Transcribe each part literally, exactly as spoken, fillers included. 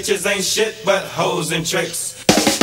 Bitches ain't shit but hoes and tricks.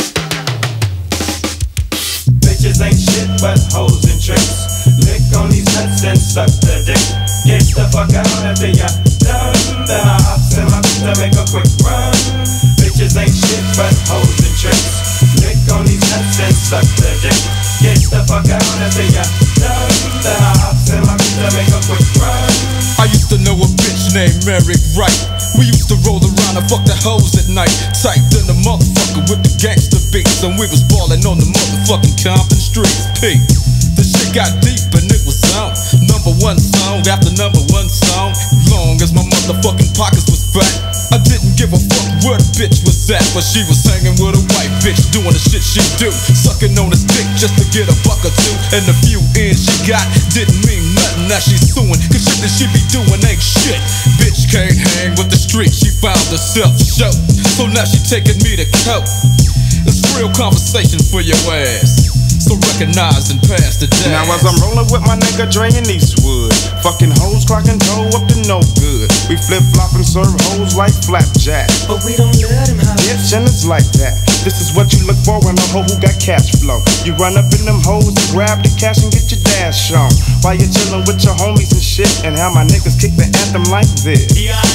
Bitches ain't shit but hoes and tricks. Lick on these nuts and suck the dick. Get the fuck out after ya done. Then I hops in my bitch to make a quick run. Bitches ain't shit but hoes and tricks. Lick on these nuts and suck the dick. Get the fuck out after ya done. Then I hops in my bitch to make a quick run. I used to know a bitch named Mary Wright. We used to roll around and fuck the hoes at night. Typed in the motherfucker with the gangster beats, and we was ballin' on the motherfucking Compton streets. P. The shit got deep and it was on. Number one song after number one song. Long as my motherfucking pockets was fat, I didn't give a fuck where the bitch was at. But she was hanging with a white bitch, doing the shit she do, sucking on his dick just to get a buck or two. And the few ends she got didn't mean nothing. Now she's suing, cause shit that she be doing ain't shit. Bitch can't hang with the street, she found herself show. So now she taking me to court. It's real conversation for your ass, so recognize and pass the day. Now as I'm rolling with my nigga Dre in Eastwood, fucking hoes clocking dough up to no good. We flip flop and serve hoes like flapjack, but we don't let him have it. And it's like that. This is what you look for in a hoe who got cash flow. You run up in them hoes and grab the cash and get your dash on, while you're chillin' with your homies and shit. And how my niggas kick the anthem like this.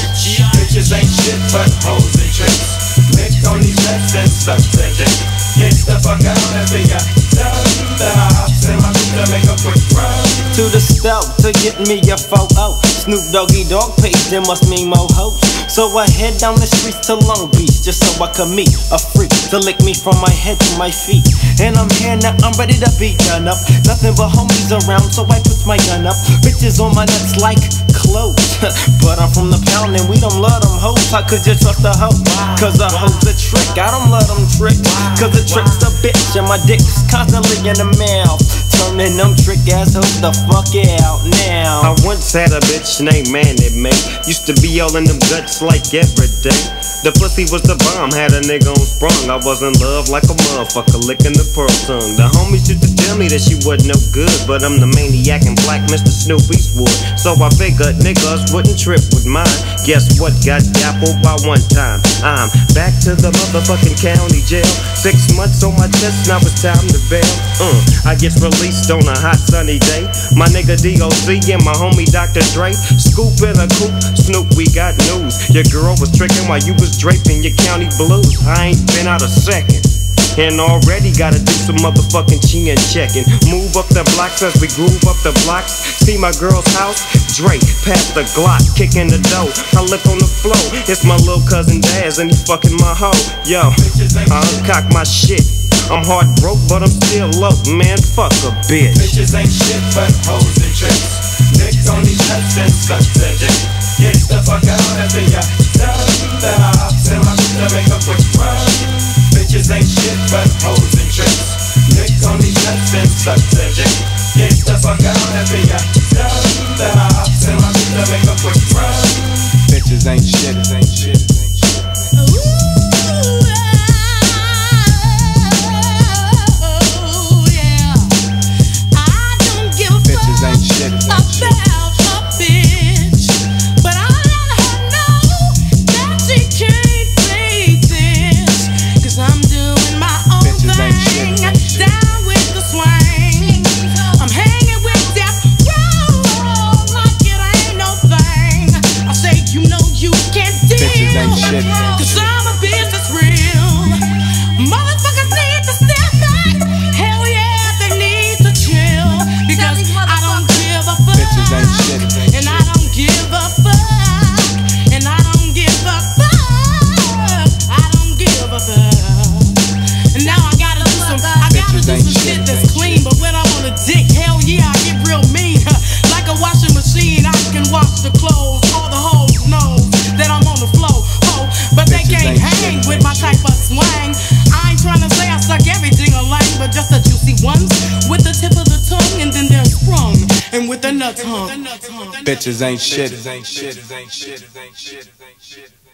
Bitches ain't shit but hoes and tricks. Lick on these nuts and suck the dick. Get the fuck out after ya done. Then I hops in my bitch to make a quick run. To the stove to get me a photo. Snoop Doggy Dogg page, there must mean more hoes. So I head down the streets to Long Beach, just so I could meet a freak to lick me from my head to my feet. And I'm here now, I'm ready to be done up. Nothing but homies around, so I put my gun up. Bitches on my nuts like clothes. But I'm from the pound and we don't love them hoes. How could you trust a hoe? Cause a hoe's a trick, I don't love them tricks. Cause a trick's a bitch and my dick's constantly in the mouth. Turning them trick ass hoes the fuck out now. I once had a bitch named Manny Mae. Used to be all in them guts like every day. The pussy was the bomb, had a nigga on sprung. I was in love like a motherfucker licking the pearl tongue. The homies used to tell me that she wasn't no good, but I'm the maniac and black Mister Snoop Eastwood. So I figured niggas wouldn't trip with mine. Guess what? Got dappled by one time. I'm back to the motherfucking county jail. Six months on my chest, now it's time to bail. Uh, I get released on a hot sunny day. My nigga D O C and my homie Doctor Dre scoop in a coupe. Snoop, we got news. Your girl was tricking while you was draping your county blues. I ain't been out a second, and already gotta do some motherfucking chin checking. Move up the blocks as we groove up the blocks. See my girl's house, Drake, past the Glock, kicking the dough. I look on the floor, it's my little cousin Daz, and he fucking my hoe. Yo, I uncock my shit. I'm hard broke, but I'm still low, man, fuck a bitch. Bitches ain't shit but hoes and tricks. Lick on these nuts and suck the dick. Get the fuck out after ya done. Then I hops in my bitch to make a quick run. Bitches ain't shit but hoes and tricks. Lick on these nuts and suck the dick. Get the fuck out after ya done. Then I hops in my bitch to make a quick run. Bitches ain't shit, ain't shit, ain't shit. Ooh. Ain't shit, ain't shit. About a bitch, but I let her know that she can't play this. Cause I'm doing my own Bitches ain't thing, shit, ain't shit. down with the swing. I'm hanging with Death Row like it ain't no thing. I say you know you can't deal. Bitches ain't shit, ain't Cause shit. I'm a bitch that's real. Motherfuckers need to step back. Hell yeah, they need to chill. Because I don't give a fuck. Bitches ain't shit, ain't And I shit. don't give a fuck. And I don't give a fuck. I don't give a fuck. And now I gotta do some, I gotta Bitches do ain't some shit, shit that's ain't clean. But when I'm on a dick, hell yeah, I get real mean. Like a washing machine, I can wash the clothes. All the hoes know that I'm on the flow. Oh, but they Bitches can't ain't hang shit, with ain't my shit. type of slang. I ain't trying to say I suck everything alike, but just the juicy ones with the tip of the tongue, and then they're sprung and with the nuts hung. Bitches ain't shit, ain't shit, ain't shit, ain't shit, ain't shit.